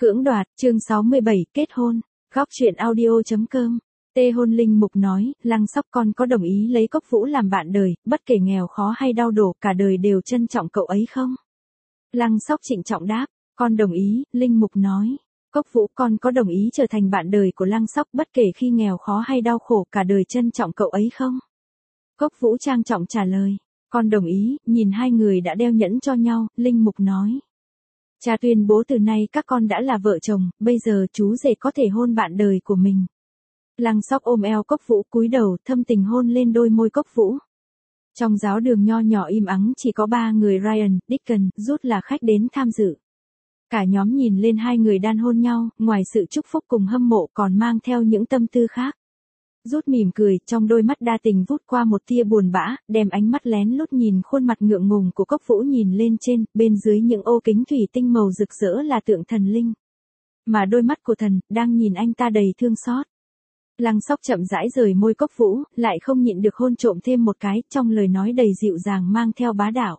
Cưỡng đoạt, chương 67, kết hôn. Góc truyện audio.com. Tê Hôn Linh Mục nói, Lăng Sóc con có đồng ý lấy Cốc Vũ làm bạn đời, bất kể nghèo khó hay đau đổ, cả đời đều trân trọng cậu ấy không? Lăng Sóc trịnh trọng đáp, con đồng ý. Linh Mục nói, Cốc Vũ con có đồng ý trở thành bạn đời của Lăng Sóc bất kể khi nghèo khó hay đau khổ, cả đời trân trọng cậu ấy không? Cốc Vũ trang trọng trả lời, con đồng ý. Nhìn hai người đã đeo nhẫn cho nhau, Linh Mục nói, cha tuyên bố từ nay các con đã là vợ chồng, bây giờ chú rể có thể hôn bạn đời của mình. Lăng Sóc ôm eo Cốc Vũ cúi đầu thâm tình hôn lên đôi môi Cốc Vũ. Trong giáo đường nho nhỏ im ắng chỉ có ba người Ryan, Deacon, Rút là khách đến tham dự. Cả nhóm nhìn lên hai người đan hôn nhau, ngoài sự chúc phúc cùng hâm mộ còn mang theo những tâm tư khác. Rút mỉm cười, trong đôi mắt đa tình vút qua một tia buồn bã, đem ánh mắt lén lút nhìn khuôn mặt ngượng ngùng của Cốc Vũ nhìn lên trên, bên dưới những ô kính thủy tinh màu rực rỡ là tượng thần linh. Mà đôi mắt của thần, đang nhìn anh ta đầy thương xót. Lăng Sóc chậm rãi rời môi Cốc Vũ, lại không nhịn được hôn trộm thêm một cái, trong lời nói đầy dịu dàng mang theo bá đạo.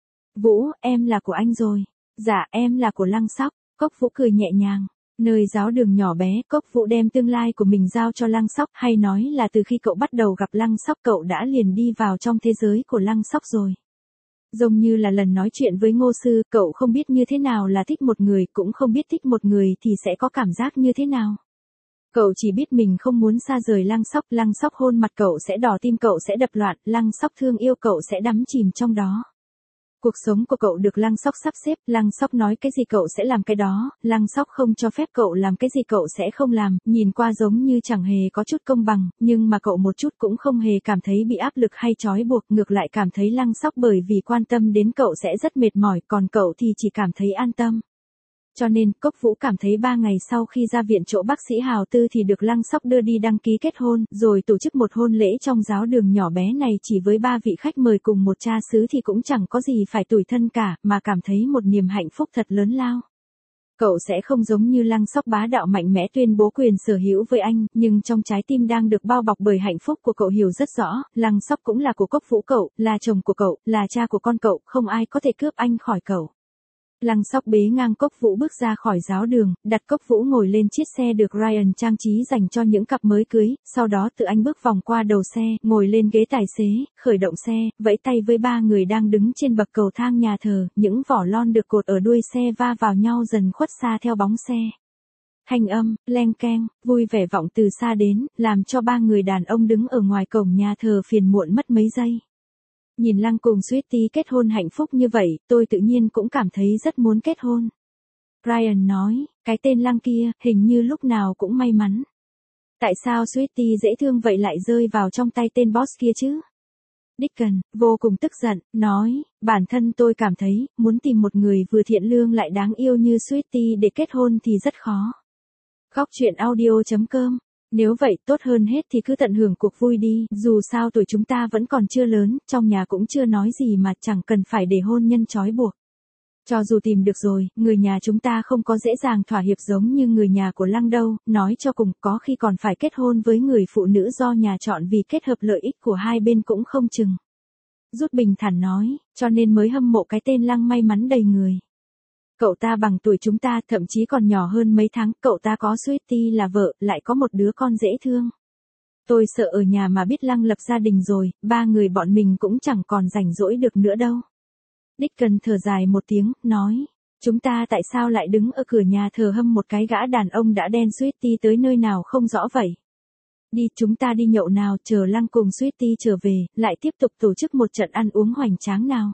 Vũ, em là của anh rồi. Dạ, em là của Lăng Sóc. Cốc Vũ cười nhẹ nhàng. Nơi giáo đường nhỏ bé, Cốc Vũ đem tương lai của mình giao cho Lăng Sóc, hay nói là từ khi cậu bắt đầu gặp Lăng Sóc cậu đã liền đi vào trong thế giới của Lăng Sóc rồi. Giống như là lần nói chuyện với Ngô Sư, cậu không biết như thế nào là thích một người, cũng không biết thích một người thì sẽ có cảm giác như thế nào. Cậu chỉ biết mình không muốn xa rời Lăng Sóc hôn mặt cậu sẽ đỏ, tim cậu sẽ đập loạn, Lăng Sóc thương yêu cậu sẽ đắm chìm trong đó. Cuộc sống của cậu được Lăng Sóc sắp xếp, Lăng Sóc nói cái gì cậu sẽ làm cái đó, Lăng Sóc không cho phép cậu làm cái gì cậu sẽ không làm, nhìn qua giống như chẳng hề có chút công bằng, nhưng mà cậu một chút cũng không hề cảm thấy bị áp lực hay trói buộc, ngược lại cảm thấy Lăng Sóc bởi vì quan tâm đến cậu sẽ rất mệt mỏi, còn cậu thì chỉ cảm thấy an tâm. Cho nên, Cốc Vũ cảm thấy 3 ngày sau khi ra viện chỗ bác sĩ Hào Tư thì được Lăng Sóc đưa đi đăng ký kết hôn, rồi tổ chức một hôn lễ trong giáo đường nhỏ bé này chỉ với 3 vị khách mời cùng một cha xứ thì cũng chẳng có gì phải tủi thân cả, mà cảm thấy một niềm hạnh phúc thật lớn lao. Cậu sẽ không giống như Lăng Sóc bá đạo mạnh mẽ tuyên bố quyền sở hữu với anh, nhưng trong trái tim đang được bao bọc bởi hạnh phúc của cậu hiểu rất rõ, Lăng Sóc cũng là của Cốc Vũ cậu, là chồng của cậu, là cha của con cậu, không ai có thể cướp anh khỏi cậu. Lăng Sóc bế ngang Cốc Vũ bước ra khỏi giáo đường, đặt Cốc Vũ ngồi lên chiếc xe được Ryan trang trí dành cho những cặp mới cưới, sau đó tự anh bước vòng qua đầu xe, ngồi lên ghế tài xế, khởi động xe, vẫy tay với ba người đang đứng trên bậc cầu thang nhà thờ, những vỏ lon được cột ở đuôi xe va vào nhau dần khuất xa theo bóng xe. Thanh âm, leng keng, vui vẻ vọng từ xa đến, làm cho ba người đàn ông đứng ở ngoài cổng nhà thờ phiền muộn mất mấy giây. Nhìn Lăng cùng Sweetie kết hôn hạnh phúc như vậy, tôi tự nhiên cũng cảm thấy rất muốn kết hôn. Ryan nói, cái tên Lăng kia, hình như lúc nào cũng may mắn. Tại sao Sweetie dễ thương vậy lại rơi vào trong tay tên boss kia chứ? Deacon, vô cùng tức giận, nói, bản thân tôi cảm thấy, muốn tìm một người vừa thiện lương lại đáng yêu như Sweetie để kết hôn thì rất khó. Góc truyện audio.com. Nếu vậy tốt hơn hết thì cứ tận hưởng cuộc vui đi, dù sao tuổi chúng ta vẫn còn chưa lớn, trong nhà cũng chưa nói gì mà chẳng cần phải để hôn nhân trói buộc. Cho dù tìm được rồi, người nhà chúng ta không có dễ dàng thỏa hiệp giống như người nhà của Lăng đâu, nói cho cùng có khi còn phải kết hôn với người phụ nữ do nhà chọn vì kết hợp lợi ích của hai bên cũng không chừng. Rút bình thản nói, cho nên mới hâm mộ cái tên Lăng may mắn đầy người. Cậu ta bằng tuổi chúng ta, thậm chí còn nhỏ hơn mấy tháng, cậu ta có Sweetie là vợ, lại có một đứa con dễ thương. Tôi sợ ở nhà mà biết Lăng lập gia đình rồi, ba người bọn mình cũng chẳng còn rảnh rỗi được nữa đâu. Deacon thở dài một tiếng, nói, chúng ta tại sao lại đứng ở cửa nhà thờ hâm một cái gã đàn ông đã đen Sweetie tới nơi nào không rõ vậy? Đi, chúng ta đi nhậu nào, chờ Lăng cùng Sweetie trở về, lại tiếp tục tổ chức một trận ăn uống hoành tráng nào.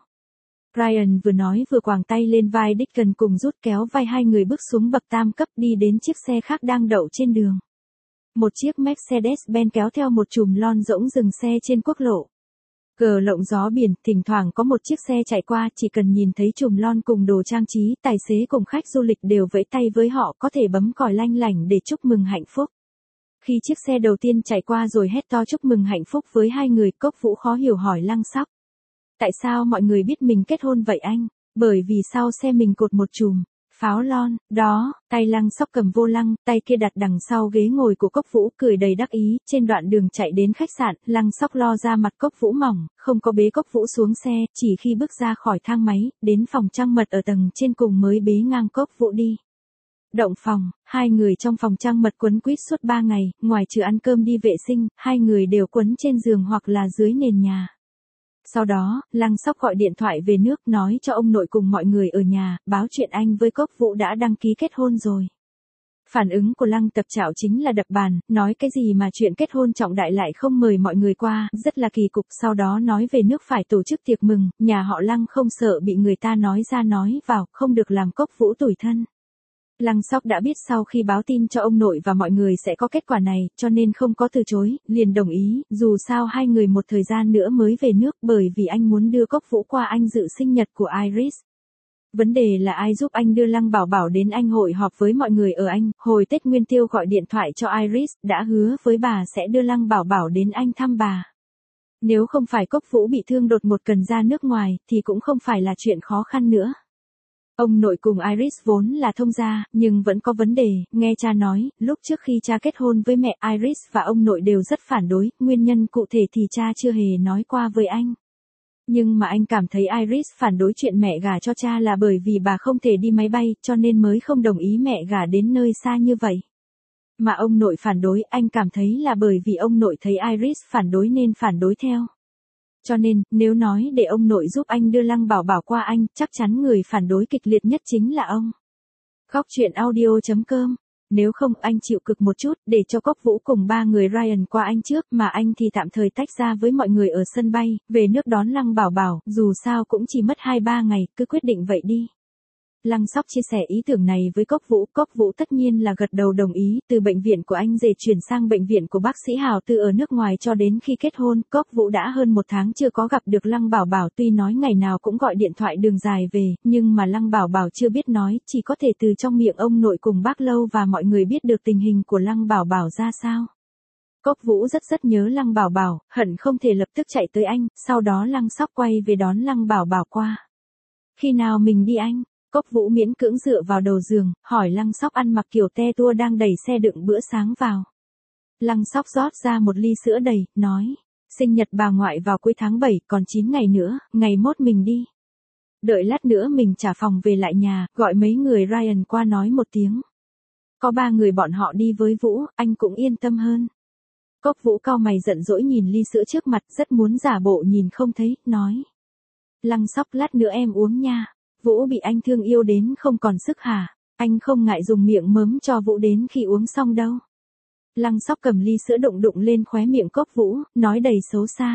Ryan vừa nói vừa quàng tay lên vai Deacon cùng Rút kéo vai hai người bước xuống bậc tam cấp đi đến chiếc xe khác đang đậu trên đường. Một chiếc Mercedes-Benz kéo theo một chùm lon rỗng dừng xe trên quốc lộ. Cờ lộng gió biển, thỉnh thoảng có một chiếc xe chạy qua, chỉ cần nhìn thấy chùm lon cùng đồ trang trí, tài xế cùng khách du lịch đều vẫy tay với họ, có thể bấm còi lanh lảnh để chúc mừng hạnh phúc. Khi chiếc xe đầu tiên chạy qua rồi hét to chúc mừng hạnh phúc với hai người, Cốc Vũ khó hiểu hỏi Lăng Sóc. Tại sao mọi người biết mình kết hôn vậy anh? Bởi vì sau xe mình cột một chùm pháo lon, đó, tay Lăng Sóc cầm vô lăng, tay kia đặt đằng sau ghế ngồi của Cốc Vũ cười đầy đắc ý, trên đoạn đường chạy đến khách sạn, Lăng Sóc lo ra mặt Cốc Vũ mỏng, không có bế Cốc Vũ xuống xe, chỉ khi bước ra khỏi thang máy, đến phòng trăng mật ở tầng trên cùng mới bế ngang Cốc Vũ đi. Động phòng, hai người trong phòng trăng mật quấn quýt suốt 3 ngày, ngoài trừ ăn cơm đi vệ sinh, hai người đều quấn trên giường hoặc là dưới nền nhà. Sau đó, Lăng Sóc gọi điện thoại về nước nói cho ông nội cùng mọi người ở nhà, báo chuyện anh với Cốc Vũ đã đăng ký kết hôn rồi. Phản ứng của Lăng Tập Trạo chính là đập bàn, nói cái gì mà chuyện kết hôn trọng đại lại không mời mọi người qua, rất là kỳ cục, sau đó nói về nước phải tổ chức tiệc mừng, nhà họ Lăng không sợ bị người ta nói ra nói vào, không được làm Cốc Vũ tủi thân. Lăng Sóc đã biết sau khi báo tin cho ông nội và mọi người sẽ có kết quả này, cho nên không có từ chối, liền đồng ý, dù sao hai người một thời gian nữa mới về nước bởi vì anh muốn đưa Cốc Vũ qua anh dự sinh nhật của Iris. Vấn đề là ai giúp anh đưa Lăng Bảo Bảo đến anh hội họp với mọi người ở Anh, hồi Tết Nguyên Tiêu gọi điện thoại cho Iris, đã hứa với bà sẽ đưa Lăng Bảo Bảo đến Anh thăm bà. Nếu không phải Cốc Vũ bị thương đột ngột cần ra nước ngoài, thì cũng không phải là chuyện khó khăn nữa. Ông nội cùng Iris vốn là thông gia, nhưng vẫn có vấn đề, nghe cha nói, lúc trước khi cha kết hôn với mẹ Iris và ông nội đều rất phản đối, nguyên nhân cụ thể thì cha chưa hề nói qua với anh. Nhưng mà anh cảm thấy Iris phản đối chuyện mẹ gả cho cha là bởi vì bà không thể đi máy bay, cho nên mới không đồng ý mẹ gả đến nơi xa như vậy. Mà ông nội phản đối, anh cảm thấy là bởi vì ông nội thấy Iris phản đối nên phản đối theo. Cho nên, nếu nói để ông nội giúp anh đưa Lăng Bảo Bảo qua anh, chắc chắn người phản đối kịch liệt nhất chính là ông. Góc truyện audio.com. Nếu không anh chịu cực một chút, để cho Cốc Vũ cùng ba người Ryan qua anh trước, mà anh thì tạm thời tách ra với mọi người ở sân bay, về nước đón Lăng Bảo Bảo, dù sao cũng chỉ mất 2-3 ngày, cứ quyết định vậy đi. Lăng Sóc chia sẻ ý tưởng này với Cốc Vũ tất nhiên là gật đầu đồng ý, từ bệnh viện của anh rể chuyển sang bệnh viện của bác sĩ Hào Tư ở nước ngoài cho đến khi kết hôn, Cốc Vũ đã hơn 1 tháng chưa có gặp được Lăng Bảo Bảo, tuy nói ngày nào cũng gọi điện thoại đường dài về, nhưng mà Lăng Bảo Bảo chưa biết nói, chỉ có thể từ trong miệng ông nội cùng bác Lâu và mọi người biết được tình hình của Lăng Bảo Bảo ra sao. Cốc Vũ rất nhớ Lăng Bảo Bảo, hận không thể lập tức chạy tới anh, sau đó Lăng Sóc quay về đón Lăng Bảo Bảo qua. Khi nào mình đi anh? Cốc Vũ miễn cưỡng dựa vào đầu giường, hỏi Lăng Sóc ăn mặc kiểu te tua đang đẩy xe đựng bữa sáng vào. Lăng Sóc rót ra một ly sữa đầy, nói, sinh nhật bà ngoại vào cuối tháng 7, còn 9 ngày nữa, ngày mốt mình đi. Đợi lát nữa mình trả phòng về lại nhà, gọi mấy người Ryan qua nói một tiếng. Có 3 người bọn họ đi với Vũ, anh cũng yên tâm hơn. Cốc Vũ cau mày giận dỗi nhìn ly sữa trước mặt, rất muốn giả bộ nhìn không thấy, nói. Lăng Sóc lát nữa em uống nha. Vũ bị anh thương yêu đến không còn sức hả? Anh không ngại dùng miệng mớm cho Vũ đến khi uống xong đâu. Lăng Sóc cầm ly sữa đụng lên khóe miệng Cốc Vũ, nói đầy xấu xa.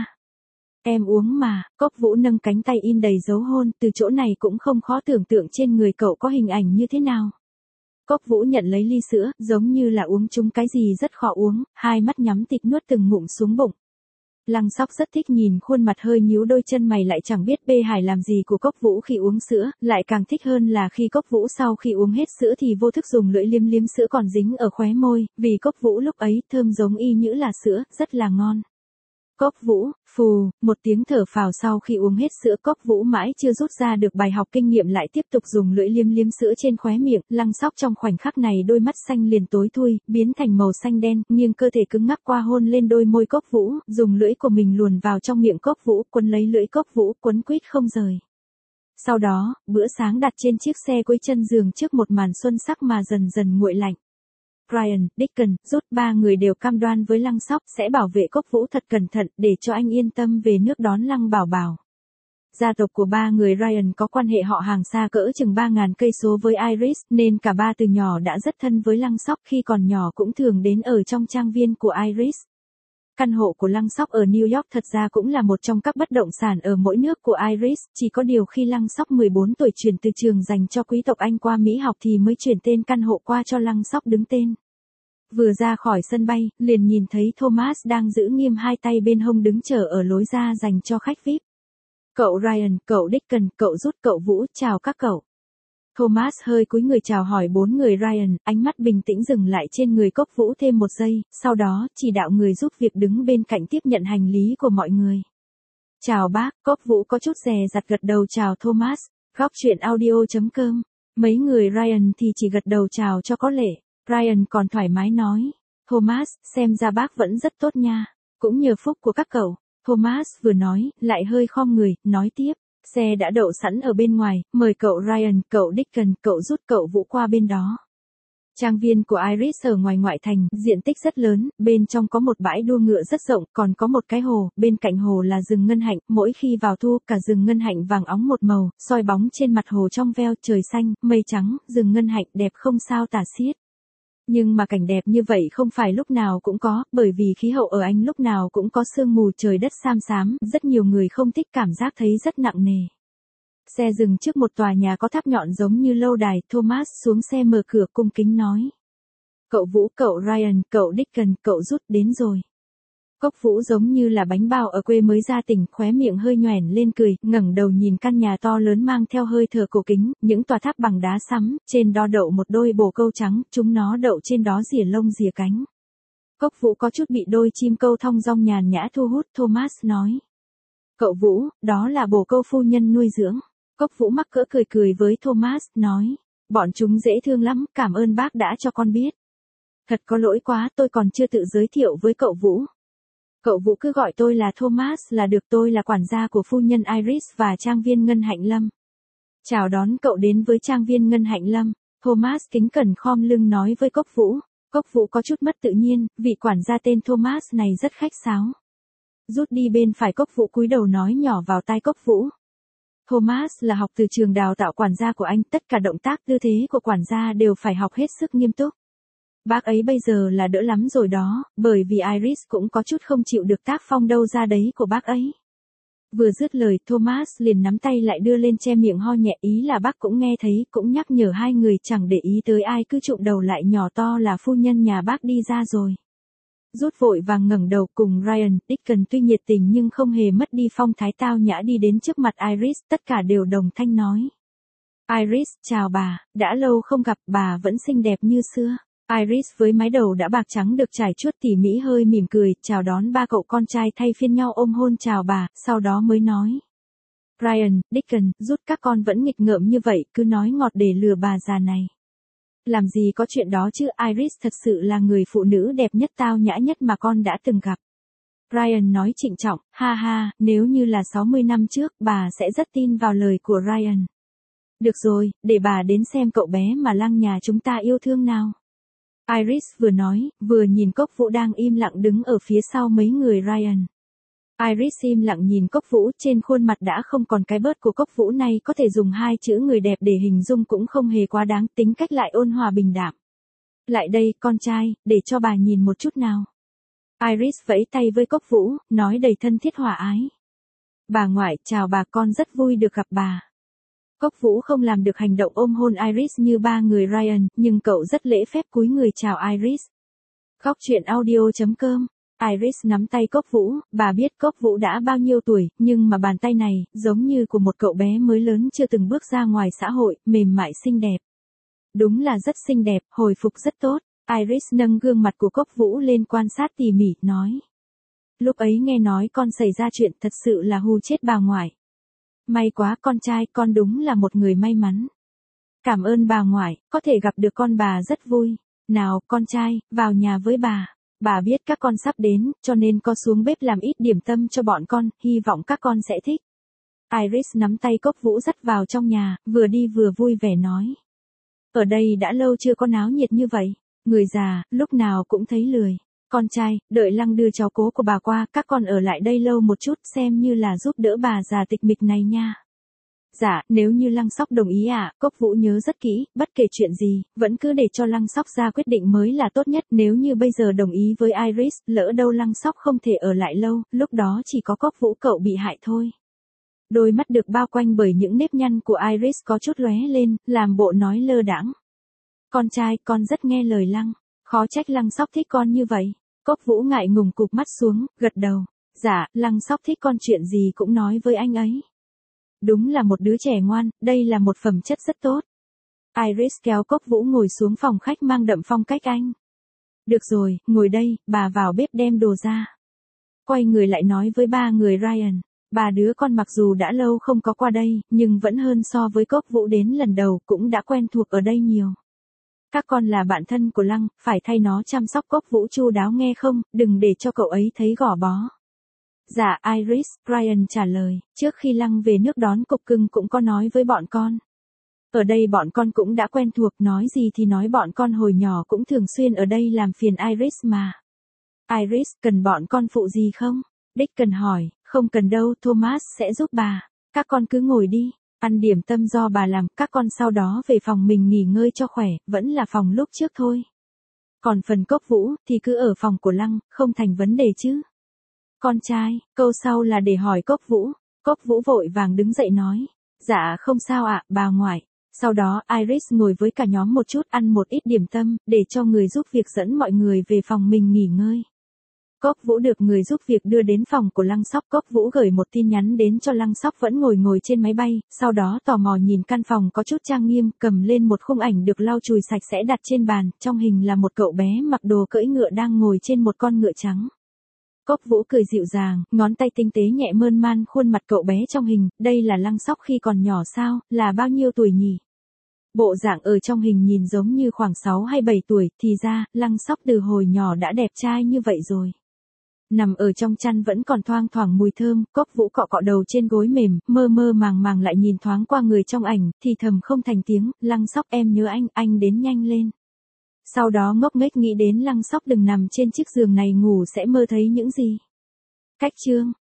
Em uống mà, Cốc Vũ nâng cánh tay in đầy dấu hôn, từ chỗ này cũng không khó tưởng tượng trên người cậu có hình ảnh như thế nào. Cốc Vũ nhận lấy ly sữa, giống như là uống chung cái gì rất khó uống, hai mắt nhắm tịt nuốt từng ngụm xuống bụng. Lăng Sóc rất thích nhìn khuôn mặt hơi nhíu đôi chân mày lại chẳng biết bê hài làm gì của Cốc Vũ khi uống sữa, lại càng thích hơn là khi Cốc Vũ sau khi uống hết sữa thì vô thức dùng lưỡi liếm sữa còn dính ở khóe môi, vì Cốc Vũ lúc ấy thơm giống y như là sữa, rất là ngon. Cốc Vũ, phù, một tiếng thở phào sau khi uống hết sữa, Cốc Vũ mãi chưa rút ra được bài học kinh nghiệm lại tiếp tục dùng lưỡi liếm sữa trên khóe miệng, Lăng Sóc trong khoảnh khắc này đôi mắt xanh liền tối thui, biến thành màu xanh đen, nghiêng cơ thể cứng ngắc qua hôn lên đôi môi Cốc Vũ, dùng lưỡi của mình luồn vào trong miệng Cốc Vũ, quấn lấy lưỡi Cốc Vũ, quấn quýt không rời. Sau đó, bữa sáng đặt trên chiếc xe cuối chân giường trước một màn xuân sắc mà dần dần nguội lạnh. Ryan, Deacon, Rút 3 người đều cam đoan với Lăng Sóc sẽ bảo vệ Cốc Vũ thật cẩn thận để cho anh yên tâm về nước đón Lăng Bảo Bảo. Gia tộc của 3 người Ryan có quan hệ họ hàng xa cỡ chừng 3.000 cây số với Iris, nên cả ba từ nhỏ đã rất thân với Lăng Sóc, khi còn nhỏ cũng thường đến ở trong trang viên của Iris. Căn hộ của Lăng Sóc ở New York thật ra cũng là một trong các bất động sản ở mỗi nước của Iris, chỉ có điều khi Lăng Sóc 14 tuổi chuyển từ trường dành cho quý tộc Anh qua Mỹ học thì mới chuyển tên căn hộ qua cho Lăng Sóc đứng tên. Vừa ra khỏi sân bay, liền nhìn thấy Thomas đang giữ nghiêm hai tay bên hông đứng chờ ở lối ra dành cho khách VIP. Cậu Ryan, cậu Deacon, cậu Rút, cậu Vũ, chào các cậu. Thomas hơi cúi người chào hỏi 4 người Ryan, ánh mắt bình tĩnh dừng lại trên người Cốc Vũ thêm một giây, sau đó chỉ đạo người giúp việc đứng bên cạnh tiếp nhận hành lý của mọi người. Chào bác, Cốc Vũ có chút dè dặt gật đầu chào Thomas. Góc truyện audio.com. Mấy người Ryan thì chỉ gật đầu chào cho có lệ. Ryan còn thoải mái nói, Thomas, xem ra bác vẫn rất tốt nha, cũng nhờ phúc của các cậu. Thomas vừa nói, lại hơi khom người, nói tiếp, xe đã đậu sẵn ở bên ngoài, mời cậu Ryan, cậu Deacon, cậu Rút, cậu Vũ qua bên đó. Trang viên của Iris ở ngoài ngoại thành, diện tích rất lớn, bên trong có một bãi đua ngựa rất rộng, còn có một cái hồ, bên cạnh hồ là rừng ngân hạnh, mỗi khi vào thu, cả rừng ngân hạnh vàng óng một màu, soi bóng trên mặt hồ trong veo, trời xanh, mây trắng, rừng ngân hạnh đẹp không sao tả xiết. Nhưng mà cảnh đẹp như vậy không phải lúc nào cũng có, bởi vì khí hậu ở Anh lúc nào cũng có sương mù, trời đất xám xám, rất nhiều người không thích, cảm giác thấy rất nặng nề. Xe dừng trước một tòa nhà có tháp nhọn giống như lâu đài, Thomas xuống xe mở cửa cung kính nói. Cậu Vũ, cậu Ryan, cậu Deacon, cậu Rút đến rồi. Cốc Vũ giống như là bánh bao ở quê mới ra tỉnh, khóe miệng hơi nhoẻn lên cười, ngẩng đầu nhìn căn nhà to lớn mang theo hơi thở cổ kính, những tòa tháp bằng đá sắm, trên đó đậu một đôi bồ câu trắng, chúng nó đậu trên đó rỉa lông rỉa cánh. Cốc Vũ có chút bị đôi chim câu thong dong nhàn nhã thu hút, Thomas nói. Cậu Vũ, đó là bồ câu phu nhân nuôi dưỡng. Cốc Vũ mắc cỡ cười cười với Thomas, nói. Bọn chúng dễ thương lắm, cảm ơn bác đã cho con biết. Thật có lỗi quá, tôi còn chưa tự giới thiệu với cậu Vũ. Cậu Vũ cứ gọi tôi là Thomas là được, tôi là quản gia của phu nhân Iris và trang viên Ngân Hạnh Lâm. Chào đón cậu đến với trang viên Ngân Hạnh Lâm. Thomas kính cẩn khom lưng nói với Cốc Vũ. Cốc Vũ có chút mất tự nhiên, vị quản gia tên Thomas này rất khách sáo. Rút đi bên phải, Cốc Vũ cúi đầu nói nhỏ vào tai Cốc Vũ. Thomas là học từ trường đào tạo quản gia của anh, tất cả động tác tư thế của quản gia đều phải học hết sức nghiêm túc. Bác ấy bây giờ là đỡ lắm rồi đó, bởi vì Iris cũng có chút không chịu được tác phong đâu ra đấy của bác ấy. Vừa dứt lời, Thomas liền nắm tay lại đưa lên che miệng ho nhẹ, ý là bác cũng nghe thấy, cũng nhắc nhở hai người chẳng để ý tới ai, cứ trụm đầu lại nhỏ to là phu nhân nhà bác đi ra rồi. Rút vội vàng ngẩng đầu, cùng Ryan, Deacon tuy nhiệt tình nhưng không hề mất đi phong thái tao nhã đi đến trước mặt Iris, tất cả đều đồng thanh nói. Iris, chào bà, đã lâu không gặp, bà vẫn xinh đẹp như xưa. Iris với mái đầu đã bạc trắng được trải chuốt tỉ mỉ hơi mỉm cười, chào đón ba cậu con trai thay phiên nhau ôm hôn chào bà, sau đó mới nói. Ryan, Deacon, Rút các con vẫn nghịch ngợm như vậy, cứ nói ngọt để lừa bà già này. Làm gì có chuyện đó chứ, Iris thật sự là người phụ nữ đẹp nhất tao nhã nhất mà con đã từng gặp. Ryan nói trịnh trọng, ha ha, nếu như là 60 năm trước, bà sẽ rất tin vào lời của Ryan. Được rồi, để bà đến xem cậu bé mà Lăng nhà chúng ta yêu thương nào. Iris vừa nói, vừa nhìn Cốc Vũ đang im lặng đứng ở phía sau mấy người Ryan. Iris im lặng nhìn Cốc Vũ, trên khuôn mặt đã không còn cái bớt của Cốc Vũ này, có thể dùng hai chữ người đẹp để hình dung cũng không hề quá đáng, tính cách lại ôn hòa bình đạm. Lại đây, con trai, để cho bà nhìn một chút nào. Iris vẫy tay với Cốc Vũ, nói đầy thân thiết hòa ái. Bà ngoại, chào bà, con rất vui được gặp bà. Cốc Vũ không làm được hành động ôm hôn Iris như ba người Ryan, nhưng cậu rất lễ phép cúi người chào Iris. Góc truyện audio.com. Iris nắm tay Cốc Vũ, bà biết Cốc Vũ đã bao nhiêu tuổi, nhưng mà bàn tay này, giống như của một cậu bé mới lớn chưa từng bước ra ngoài xã hội, mềm mại xinh đẹp. Đúng là rất xinh đẹp, hồi phục rất tốt. Iris nâng gương mặt của Cốc Vũ lên quan sát tỉ mỉ, nói. Lúc ấy nghe nói con xảy ra chuyện thật sự là hù chết bà ngoại. May quá con trai, con đúng là một người may mắn. Cảm ơn bà ngoại, có thể gặp được con bà rất vui. Nào, con trai, vào nhà với bà. Bà biết các con sắp đến, cho nên con xuống bếp làm ít điểm tâm cho bọn con, hy vọng các con sẽ thích. Iris nắm tay Cốc Vũ dắt vào trong nhà, vừa đi vừa vui vẻ nói. Ở đây đã lâu chưa có náo nhiệt như vậy. Người già, lúc nào cũng thấy lười. Con trai, đợi Lăng đưa cháu cố của bà qua, các con ở lại đây lâu một chút xem như là giúp đỡ bà già tịch mịch này nha. Dạ, nếu như Lăng Sóc đồng ý ạ, Cốc Vũ nhớ rất kỹ, bất kể chuyện gì, vẫn cứ để cho Lăng Sóc ra quyết định mới là tốt nhất. Nếu như bây giờ đồng ý với Iris, lỡ đâu Lăng Sóc không thể ở lại lâu, lúc đó chỉ có Cốc Vũ cậu bị hại thôi. Đôi mắt được bao quanh bởi những nếp nhăn của Iris có chút lóe lên, làm bộ nói lơ đãng. Con trai, con rất nghe lời Lăng, khó trách Lăng Sóc thích con như vậy. Cốc Vũ ngại ngùng cụp mắt xuống, gật đầu. Dạ, Lăng Sóc thích con chuyện gì cũng nói với anh ấy. Đúng là một đứa trẻ ngoan, đây là một phẩm chất rất tốt. Iris kéo Cốc Vũ ngồi xuống phòng khách mang đậm phong cách Anh. Được rồi, ngồi đây, bà vào bếp đem đồ ra. Quay người lại nói với ba người Ryan. Ba đứa con mặc dù đã lâu không có qua đây, nhưng vẫn hơn so với Cốc Vũ đến lần đầu, cũng đã quen thuộc ở đây nhiều. Các con là bạn thân của Lăng, phải thay nó chăm sóc Cốc Vũ chu đáo nghe không, đừng để cho cậu ấy thấy gò bó. Dạ Iris, Ryan trả lời, trước khi Lăng về nước đón cục cưng cũng có nói với bọn con. Ở đây bọn con cũng đã quen thuộc, nói gì thì nói bọn con hồi nhỏ cũng thường xuyên ở đây làm phiền Iris mà. Iris, cần bọn con phụ gì không? Deacon hỏi, không cần đâu, Thomas sẽ giúp bà. Các con cứ ngồi đi, ăn điểm tâm do bà làm, các con sau đó về phòng mình nghỉ ngơi cho khỏe, vẫn là phòng lúc trước thôi. Còn phần Cốc Vũ, thì cứ ở phòng của Lăng, không thành vấn đề chứ. Con trai, câu sau là để hỏi Cốc Vũ. Cốc Vũ vội vàng đứng dậy nói, dạ không sao ạ, bà ngoại. Sau đó Iris ngồi với cả nhóm một chút ăn một ít điểm tâm, để cho người giúp việc dẫn mọi người về phòng mình nghỉ ngơi. Cốc Vũ được người giúp việc đưa đến phòng của Lăng Sóc. Cốc Vũ gửi một tin nhắn đến cho Lăng Sóc vẫn ngồi trên máy bay, sau đó tò mò nhìn căn phòng có chút trang nghiêm, cầm lên một khung ảnh được lau chùi sạch sẽ đặt trên bàn, trong hình là một cậu bé mặc đồ cưỡi ngựa đang ngồi trên một con ngựa trắng. Cốc Vũ cười dịu dàng, ngón tay tinh tế nhẹ mơn man khuôn mặt cậu bé trong hình, đây là Lăng Sóc khi còn nhỏ sao, là bao nhiêu tuổi nhỉ? Bộ dạng ở trong hình nhìn giống như khoảng 6 hay 7 tuổi, thì ra, Lăng Sóc từ hồi nhỏ đã đẹp trai như vậy rồi. Nằm ở trong chăn vẫn còn thoang thoảng mùi thơm, Cốc Vũ cọ cọ đầu trên gối mềm, mơ mơ màng màng lại nhìn thoáng qua người trong ảnh, thì thầm không thành tiếng, Lăng Sóc em nhớ anh đến nhanh lên. Sau đó ngốc nghếch nghĩ đến Lăng Sóc đừng nằm trên chiếc giường này ngủ sẽ mơ thấy những gì. Cách chương